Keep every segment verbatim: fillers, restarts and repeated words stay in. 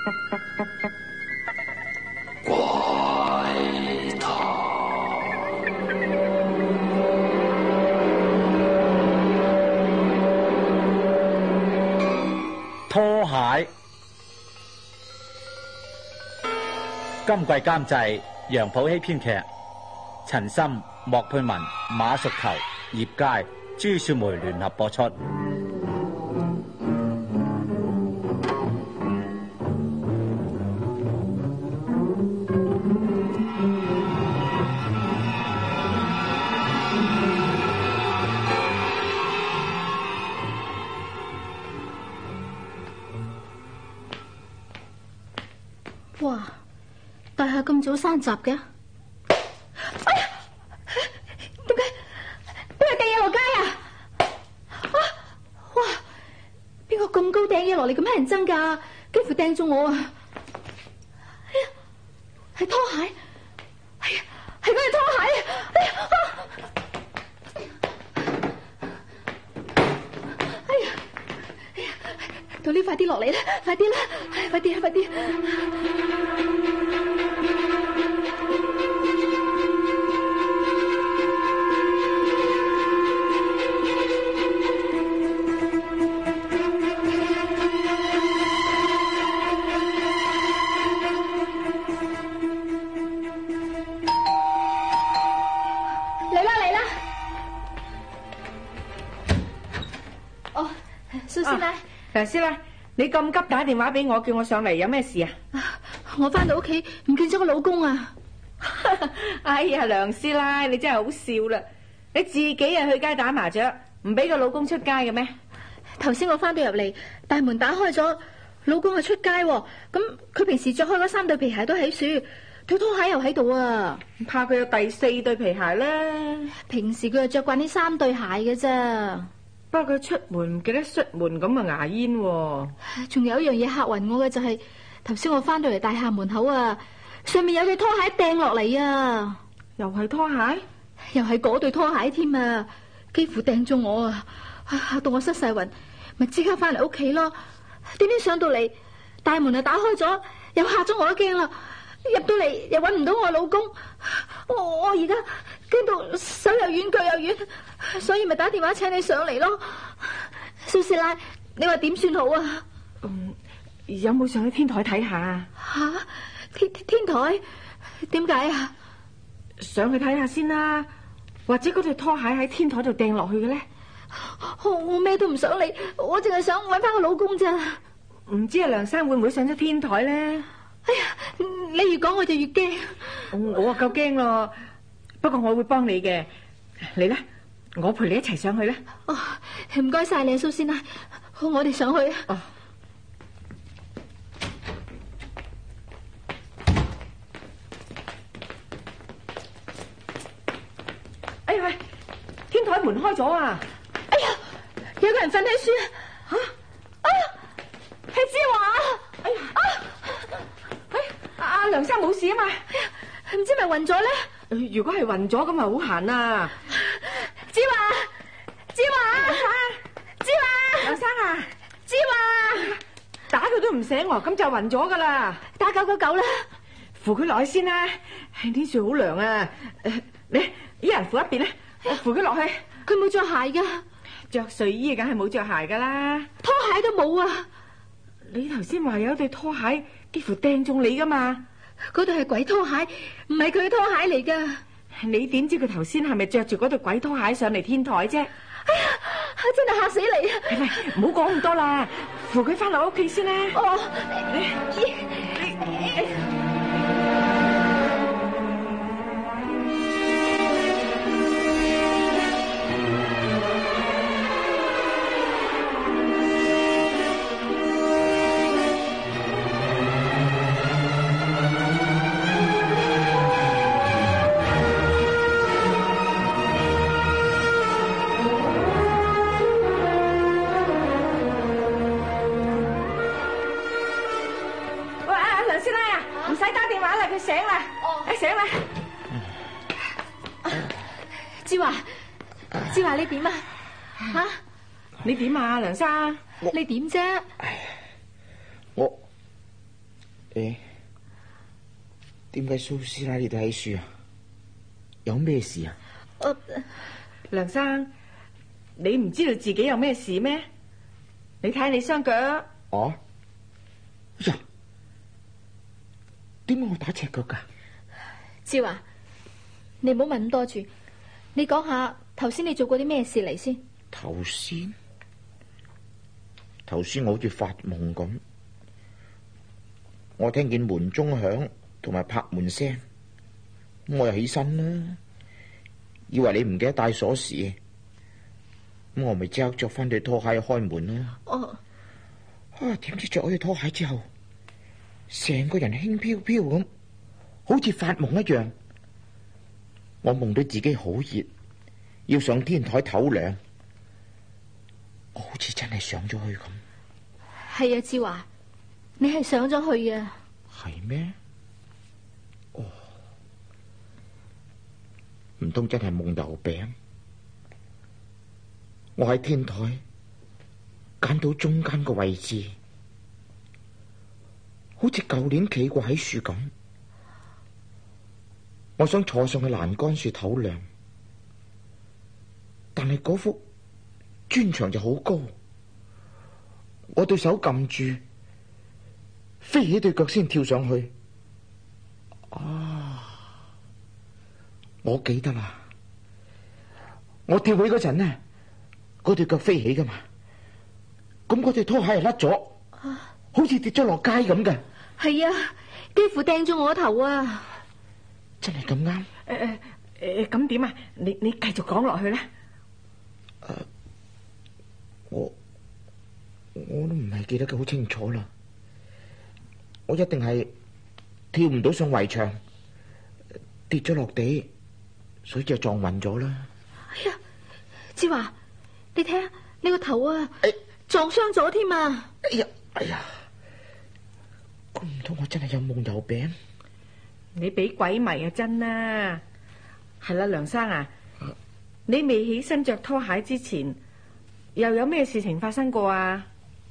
怪談。 拖鞋。今季監製楊普希編劇，陳森、莫佩文、馬淑球、葉佳、朱雪梅聯合播出。 哇！大廈咁早閂閘嘅？哎呀，點解邊個掟嘢落街啊？啊！哇！邊個咁高掟嘢落嚟咁乞人憎噶？幾乎掟中我啊！哎呀，係拖鞋！哎呀，係嗰對拖鞋！哎呀！哎呀！哎呀！到呢，快啲落嚟啦！快啲啦！快啲啊！快啲！嚟啦嚟啦！哦，蘇師奶， 梁師奶，你咁急打電話俾我，叫我上嚟，有咩事啊？ 我翻到屋企唔見咗個老公啊！ 哎呀，梁師奶，你真係好笑啦！你自己啊去街打麻雀，唔俾個老公出街嘅咩？ 頭先我翻到入嚟，大門打開咗，老公係出街，咁佢平時着開嗰三對皮鞋都喺樹，對拖鞋又喺度啊！ 怕佢有第四對皮鞋啦。 平時佢就着慣呢三對鞋嘅咋。 不過佢出門唔記得出門咁啊牙煙喎。 仲有一樣嘢嚇暈我嘅就係頭先我翻到嚟大廈門口啊，上面有對拖鞋掟落嚟啊！ 又係拖鞋？ 又係嗰對拖鞋添啊！幾乎掟中我啊！嚇到我失晒魂，咪即刻翻嚟屋企咯。點知上到嚟大門就打開咗，又嚇咗我一驚啦！入到嚟又搵唔到我老公，我我而家驚到手又軟腳又軟，所以咪打電話請你上嚟咯。蘇師奶，你話點算好啊？ 嗯，有冇上去天台睇下？ 吓，天天台？點解啊？ 上去睇下先啦，或者嗰對拖鞋喺天台度掟落去嘅咧？ 我咩都唔想理，我淨係想搵翻個老公咋。 唔知阿梁生會唔會上咗天台咧？ 哎呀，你越講我就越驚。 我啊夠驚咯，不過我會幫你嘅。嚟啦，我陪你一齊上去啦。 哦，唔該晒你，蘇師奶，好，我哋上去。 哦。哎呀喂，天台門開咗啊！ 哎呀，有個人瞓喺樹。吓！啊，係芝華。哎呀啊！ 阿梁生冇事啊嘛？ 唔知咪暈咗咧？ 如果係暈咗咁咪好閒啊！ 芝華，芝華，芝華， 梁生啊， 芝華， 打佢都唔醒喎，咁就暈咗噶啦！ 打九九九啦！ 扶佢落去先啦，天樹好涼啊！你一人扶一邊啦，扶佢落去。 佢冇着鞋噶， 着睡衣梗係冇着鞋噶啦， 拖鞋都冇啊！ 你頭先話有對拖鞋幾乎掟中你噶嘛？ 嗰對係鬼拖鞋，唔係佢拖鞋嚟噶。 你點知佢頭先係咪着住嗰對鬼拖鞋上嚟天台啫？ 哎呀，真係嚇死你啊！ 係咪？唔好講咁多啦，扶佢翻落屋企先啦。 哦， 你你你。佢醒啦！哦，哎醒啦！ 志華，志華你點啊？吓， 你點啊，梁生？ 你點啫？ 我誒，點解蘇師奶你哋喺樹啊？有咩事啊？ 我梁生，你唔知道自己有咩事咩？你睇下你雙腳。 哦，呀，點解我打赤腳噶？ 志華，你唔好問咁多住，你講下頭先你做過啲咩事嚟先。 頭先，頭先我好似發夢咁，我聽見門鐘響同埋拍門聲，我又起身啦，以為你唔記得帶鎖匙，咁我咪即刻着翻對拖鞋去開門啦。 哦， 啊，點知着咗對拖鞋之後，成個人輕飄飄咁，好似發夢一樣。我夢到自己好熱，要上天台唞涼，我好似真係上咗去咁。 係啊，志華，你係上咗去啊？ 係咩？哦，唔通真係夢油餅？我喺天台揀到中間個位置，好似舊年企過喺樹咁。我想坐上去欄杆樹唞涼，但係嗰幅磚牆就好高，我對手撳住，飛起對腳先跳上去。啊！我記得啦，我跳起嗰陣呢，嗰對腳飛起噶嘛，咁嗰對拖鞋係甩咗，好似跌咗落街咁嘅。 係啊，幾乎掟咗我頭啊！ 真係咁啱？ 誒誒誒，咁點啊？你你繼續講落去啦。 誒，我我都唔係記得嘅好清楚啦。我一定係跳唔到上圍牆，跌咗落地，所以就撞暈咗啦。 哎呀，志華，你睇下你個頭啊，哎、撞傷咗添啊！ 哎呀哎呀，咁唔通我真係有夢有病？ 你俾鬼迷啊真啦！係啦，梁生啊，啊你未起身着拖鞋之前，又有咩事情發生過啊？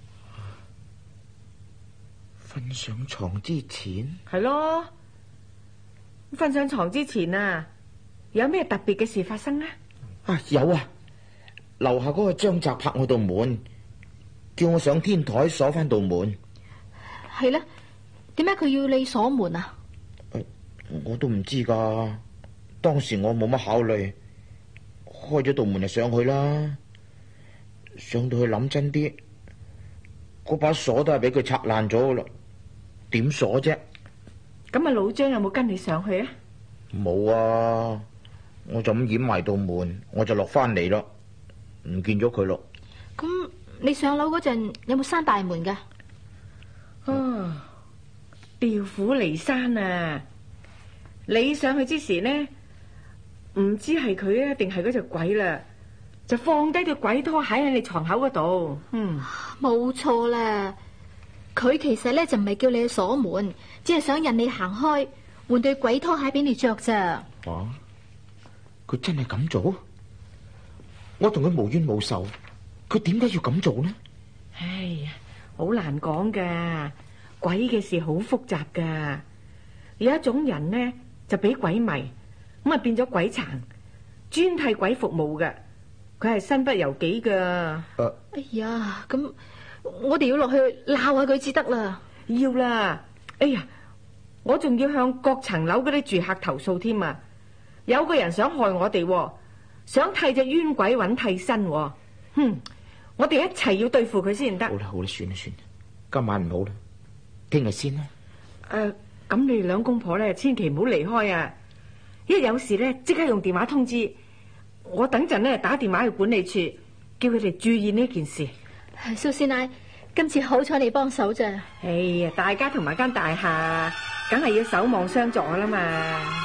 瞓上床之前？ 係咯，瞓上床之前啊，有咩特別嘅事發生呢？ 啊，有啊！樓下嗰個張澤拍我道門，叫我上天台鎖翻道門。 係咧，點解佢要你鎖門啊？ 我都唔知噶，當時我冇乜考慮，開咗道門就上去啦。上到去諗真啲，嗰把鎖都係俾佢拆爛咗啦，點鎖啫？ 咁啊，老張有冇跟你上去啊？ 冇啊，我就咁掩埋道門，我就落翻嚟咯，唔見咗佢咯。 咁你上樓嗰陣有冇閂大門噶？ 啊，調虎離山啊！你上去之時呢，唔知係佢啊定係嗰隻鬼啦，就放低對鬼拖鞋喺你床口嗰度。嗯， 冇錯啦，佢其實咧就唔係叫你去鎖門，只係想引你行開，換對鬼拖鞋俾你着咋。 啊，佢真係咁做？我同佢無冤無仇，佢點解要咁做呢？ 唉呀，好難講噶，鬼嘅事好複雜噶。有一種人呢，就俾鬼迷，咁啊變咗鬼殘，專替鬼服務嘅，佢係身不由己噶。 啊、 哎呀，咁我哋要落去鬧下佢至得啦。 要啦，哎呀，我仲要向各層樓嗰啲住客投訴添啊！有個人想害我哋，想替隻冤鬼揾替身。哼，我哋一齊要對付佢先得。 好啦好啦，算啦算啦，今晚唔好啦，聽日先啦。 誒、呃。咁你哋兩公婆咧，千祈唔好離開啊！一有事咧，即刻用電話通知我。等陣咧打電話去管理處，叫佢哋注意呢件事。 蘇師奶，今次好彩你幫手咋？ 哎呀，大家同埋間大廈，梗係要守望相助啦嘛。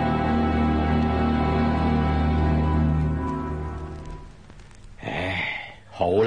好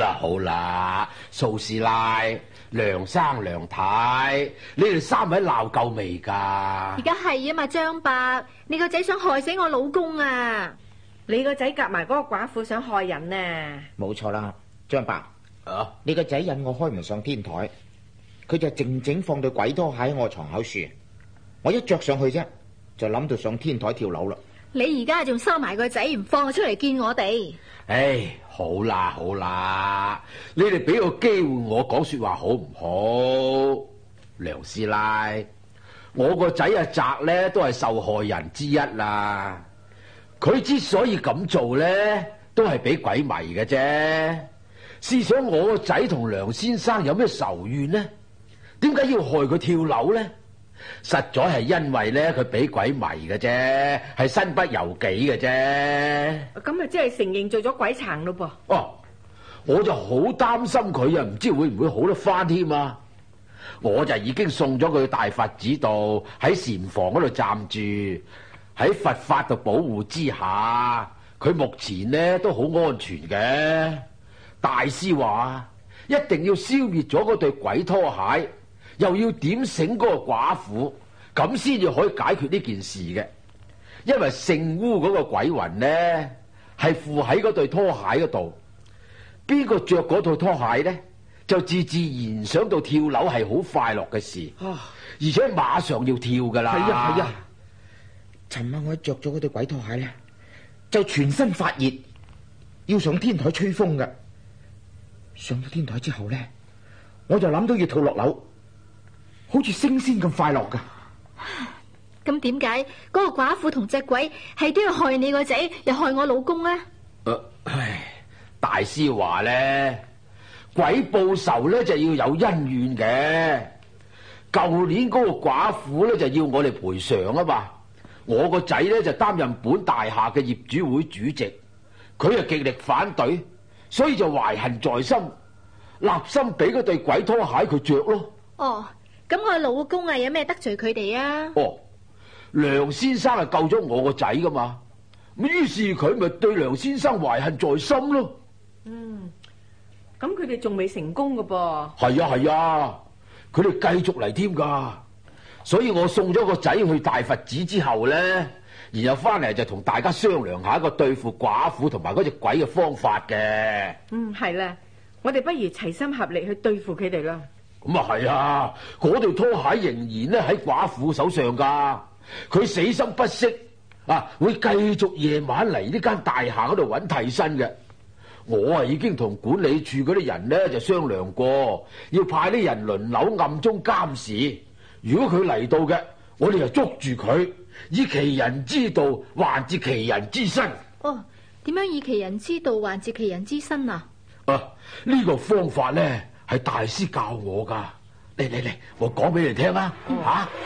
啦好啦，蘇師奶、梁生梁太，你哋三位鬧夠未㗎？ 而家係啊嘛，張伯，你個仔想害死我老公啊！ 你個仔夾埋嗰個寡婦想害人啊！ 冇錯啦，張伯， 啊， 你個仔引我開唔上天台，佢就靜靜放對鬼拖鞋喺我床口樹，我一着上去啫，就諗到上天台跳樓啦。 你而家仲收埋個仔唔放佢出嚟見我哋？ 唉，好啦好啦，你哋俾個機會我講說話好唔好？梁師奶，我個仔阿澤呢都係受害人之一啦。佢之所以咁做呢，都係俾鬼迷嘅啫。試想我個仔同梁先生有咩仇怨呢？點解要害佢跳樓呢？實在係因為呢，佢俾鬼迷嘅啫，係身不由己嘅啫。 咁咪即係承認做咗鬼殘咯噃？ 哦，我就好擔心佢啊，唔知會唔會好得翻添啊！我就已經送咗佢去大佛寺度，喺禪房嗰度暫住，喺佛法度保護之下，佢目前呢都好安全嘅。大師話一定要消滅咗嗰對鬼拖鞋，又要點醒嗰個寡婦，咁先至可以解決呢件事嘅。因為姓烏嗰個鬼魂呢，係附喺嗰對拖鞋嗰度，邊個着嗰套拖鞋呢，就自自然想到跳樓係好快樂嘅事，而且馬上要跳噶啦。係啊係啊， 尋晚我一着咗嗰對鬼拖鞋呢，就全身發熱，要上天台吹風噶。上到天台之後呢，我就諗到要跳落樓，好似升仙咁快樂噶。 咁點解嗰個寡婦同隻鬼係都要害你個仔，又害我老公呢？ 呃、唉，大師話呢，鬼報仇呢就要有恩怨嘅。舊年嗰個寡婦呢就要我哋賠償啊嘛，我個仔呢就擔任本大廈嘅業主會主席，佢啊極力反對，所以就懷恨在心，立心俾嗰對鬼拖鞋佢着咯。 哦，咁我老公啊有咩得罪佢哋啊？ 哦，梁先生係救咗我個仔噶嘛，咁於是佢咪對梁先生懷恨在心咯。 嗯，咁佢哋仲未成功噶噃？ 係啊係啊，佢哋繼續嚟添噶，所以我送咗個仔去大佛寺之後呢，然後翻嚟就同大家商量下一個對付寡婦同埋嗰隻鬼嘅方法嘅。 嗯，係啦，我哋不如齊心合力去對付佢哋啦。 咁啊係啊，嗰對拖鞋仍然咧喺寡婦手上噶，佢死心不息啊，會繼續夜晚嚟呢間大廈嗰度揾替身嘅。我啊已經同管理處嗰啲人咧就商量過，要派啲人輪流暗中監視。如果佢嚟到嘅，我哋就捉住佢，以其人之道還治其人之身。 哦，點樣以其人之道還治其人之身啊？ 啊，呢、這個方法咧係大師教我噶。嚟嚟嚟，我講俾你聽啊！吓、嗯。啊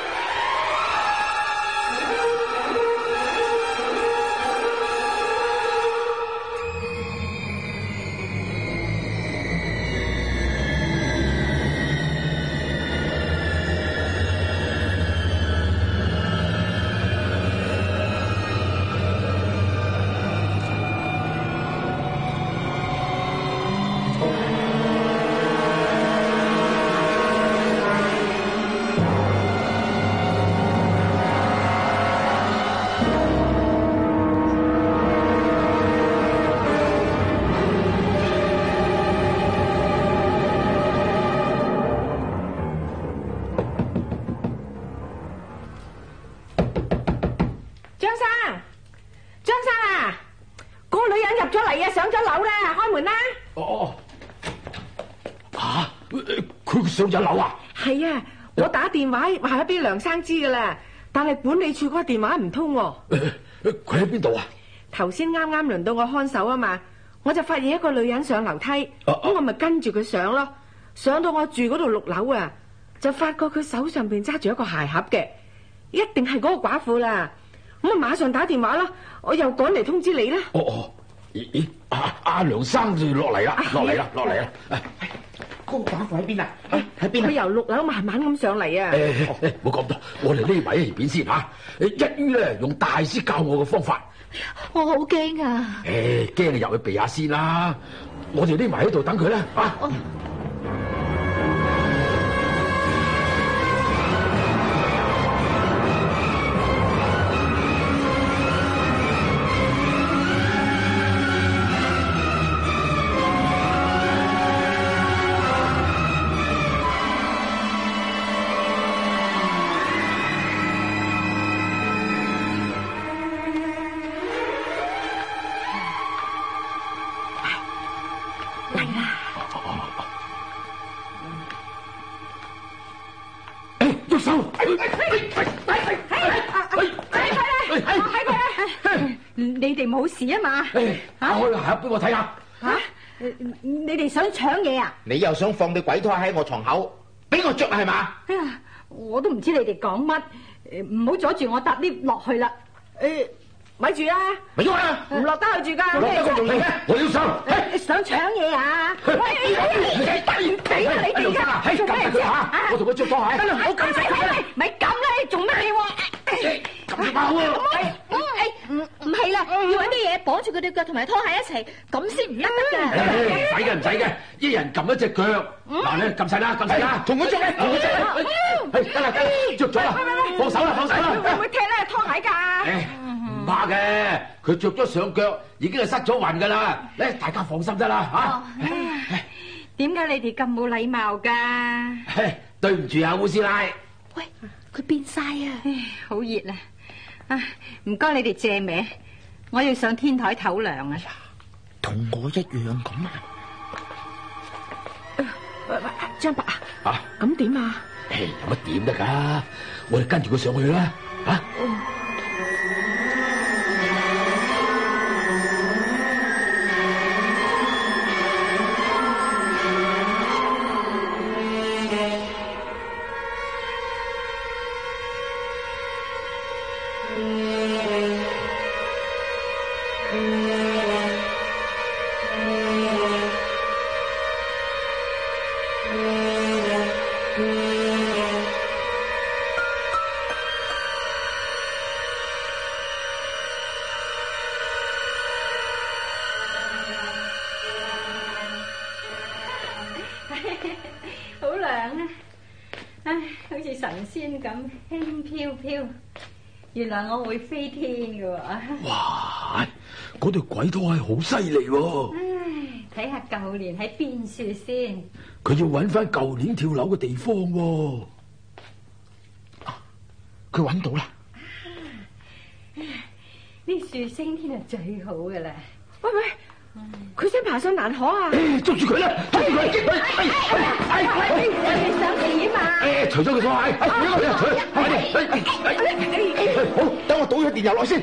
上咗樓啊！ 係啊，我打電話話咗俾梁生知噶啦，但係管理處嗰個電話唔通。 佢喺邊度啊？ 頭先啱啱輪到我看守啊嘛，我就發現一個女人上樓梯，咁、啊啊、我咪跟住佢上咯。上到我住嗰度六樓啊，就發覺佢手上邊揸住一個鞋盒嘅，一定係嗰個寡婦啦。咁我馬上打電話啦，我又趕嚟通知你啦。 哦哦，咦咦，阿阿梁生就落嚟啦，落嚟啦，落嚟啦。 嗰個寡婦喺邊啊？喺邊啊？ 佢由六樓慢慢咁上嚟啊！ 誒，唔好咁多，我哋呢位喺邊先吓。一於咧用大師教我嘅方法。 我好驚啊！ 誒，驚你入去避下先啦。 我哋匿埋喺度等佢啦，啊！ 哦你哋冇事啊嘛？ 打開個盒俾我睇下。 吓，你哋想搶嘢啊？ 你又想放對鬼胎喺我床口，俾我着係嘛？ 哎呀，我都唔知你哋講乜，唔好阻住我搭 lift 落去啦。誒，咪住啊！ 咪喐啦！ 唔落得去住噶。 落得去做咩？我要上。 想搶嘢啊？喂，唔俾啊你哋噶，做咩啫？ 我同佢着拖鞋。 得啦，唔好咁細聲，咪咁啦！你做咩嘢？ 咁就好啊！ 唔唔係啦，要揾啲嘢綁住佢對腳同埋拖鞋一齊，咁先唔得得㗎。 唔使嘅，唔使嘅，一人撳一隻腳。嗱，你撳晒啦，撳晒啦，同佢着咧，同佢着咧。係得啦，得啦，着咗啦，放手啦，放手啦。 會唔會踢咧拖鞋㗎？ 誒，唔怕嘅，佢着咗上腳已經係失咗魂㗎啦。咧，大家放心得啦嚇。 點解你哋咁冇禮貌㗎？ 對唔住啊，烏師奶。 喂，佢變晒啊！ 好熱啊！啊，唔該你哋借名，我要上天台唞涼啊！ 同我一樣咁啊！ 張伯啊， 啊， 咁點啊？ 誒，有乜點得㗎？我哋跟住佢上去啦，啊！ 好涼啊！唉，好似神仙咁輕飄飄。原來我會飛天嘅喎！ 哇，嗰對鬼拖鞋好犀利喎！ 唉，睇下舊年喺邊處先。 佢要揾翻舊年跳樓嘅地方喎。 佢揾到啦！ 呢樹升天係最好嘅啦！ 喂喂，佢想爬上欄河啊！ 捉住佢啦！捉住佢！ 你想點啊？ 誒，除咗佢拖鞋，快啲！ 好，等我倒咗電油落先。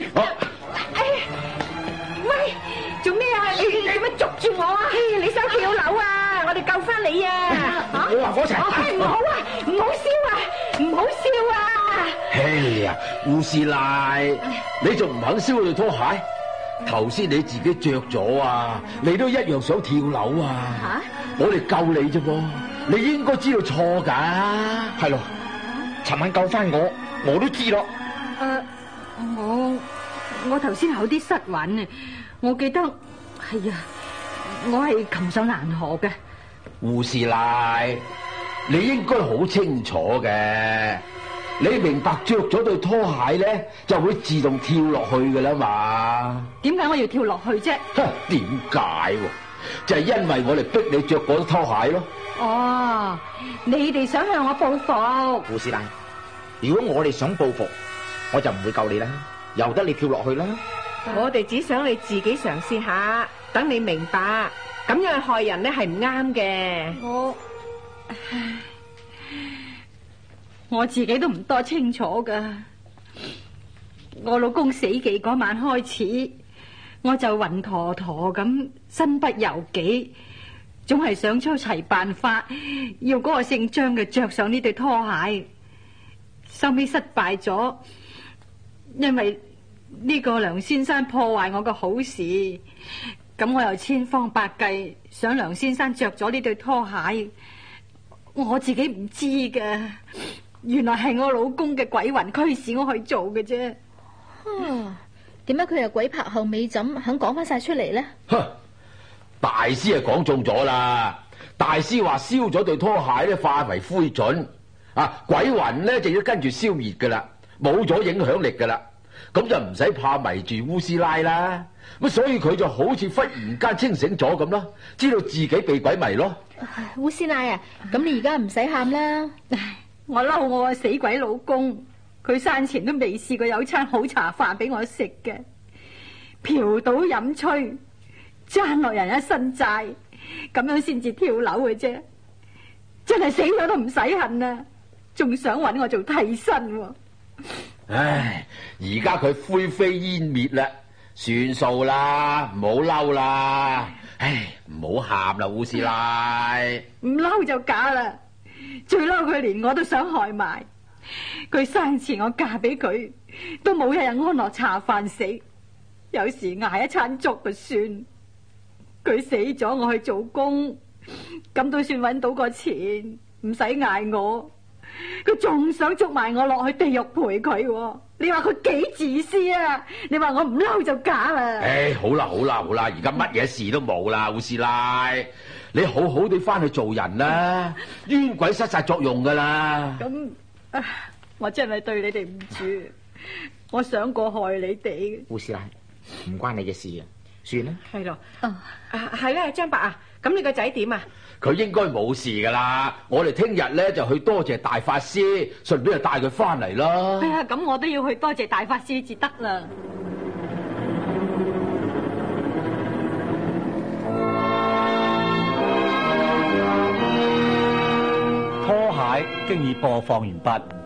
喂，做咩啊？你做乜捉住我啊？你想跳樓啊？我哋救翻你啊！ 我話火柴。 唔好啊！唔好燒啊！唔好燒啊！ 哎呀，護士奶，你仲唔肯燒對拖鞋？頭先你自己着咗啊，你都一樣想跳樓啊！ 吓， 我哋救你啫噃，你應該知道錯噶。 係咯，尋晚救翻我，我都知咯。 誒，我我頭先有啲失穩啊，我記得係啊，我係擒上欄河嘅。 護士奶，你應該好清楚嘅，你明白着咗對拖鞋咧，就會自動跳落去噶啦嘛。 點解我要跳落去啫？ 哼，點解？就係因為我哋逼你着嗰對拖鞋咯。 哦，你哋想向我報復？ 護士奶，如果我哋想報復，我就唔會救你啦，由得你跳落去啦。 我哋只想你自己嘗試下，等你明白，咁樣害人咧係唔啱嘅。 我我自己都唔多清楚噶。我老公死忌嗰晚開始，我就暈陀陀咁，身不由己，總係想出齊辦法，要嗰個姓張嘅着上呢對拖鞋。收尾失敗咗，因為呢個梁先生破壞我嘅好事，咁我又千方百計想梁先生着咗呢對拖鞋，我自己唔知嘅，原來係我老公嘅鬼魂驅使我去做嘅啫。 點解佢又鬼拍後尾枕肯講翻晒出嚟呢？ 哼， 大師係講中咗啦。大師話燒咗對拖鞋咧，化為灰燼，啊，鬼魂咧就要跟住消滅噶啦，冇咗影響力噶啦，咁就唔使怕迷住烏師奶啦。咁所以佢就好似忽然間清醒咗咁咯，知道自己被鬼迷咯。 烏師奶啊，咁你而家唔使喊啦。 我嬲我個死鬼老公，佢生前都未試過有餐好茶飯俾我食嘅，嫖賭飲吹，爭落人一身債，咁樣先至跳樓嘅啫。真係死咗都唔使恨啊，仲想搵我做替身喎。 唉，而家佢灰飛煙滅啦，算數啦，唔好嬲啦。唉，唔好喊啦，烏師奶。 唔嬲就假啦，最嬲佢連我都想害埋。佢生前我嫁俾佢，都冇一日安樂茶飯食，有時挨一餐粥就算。佢死咗，我去做工，咁都算搵到個錢，唔使挨我。佢仲想捉埋我落去地獄陪佢，你話佢幾自私啊？你話我唔嬲就假啦。 唉，好啦好啦好啦，而家乜嘢事都冇啦，烏師奶，你好好地翻去做人啦，冤鬼失晒作用噶啦。 咁，我真係對你哋唔住，我想過害你哋。 烏師奶，唔關你嘅事啊，算啦。 係咯，啊係啦，張伯啊，咁你個仔點啊？ 佢應該冇事噶啦，我哋聽日咧就去多謝大法師，順便就帶佢翻嚟啦。 係啊，咁我都要去多謝大法師至得啦。 拖鞋經已播放完畢。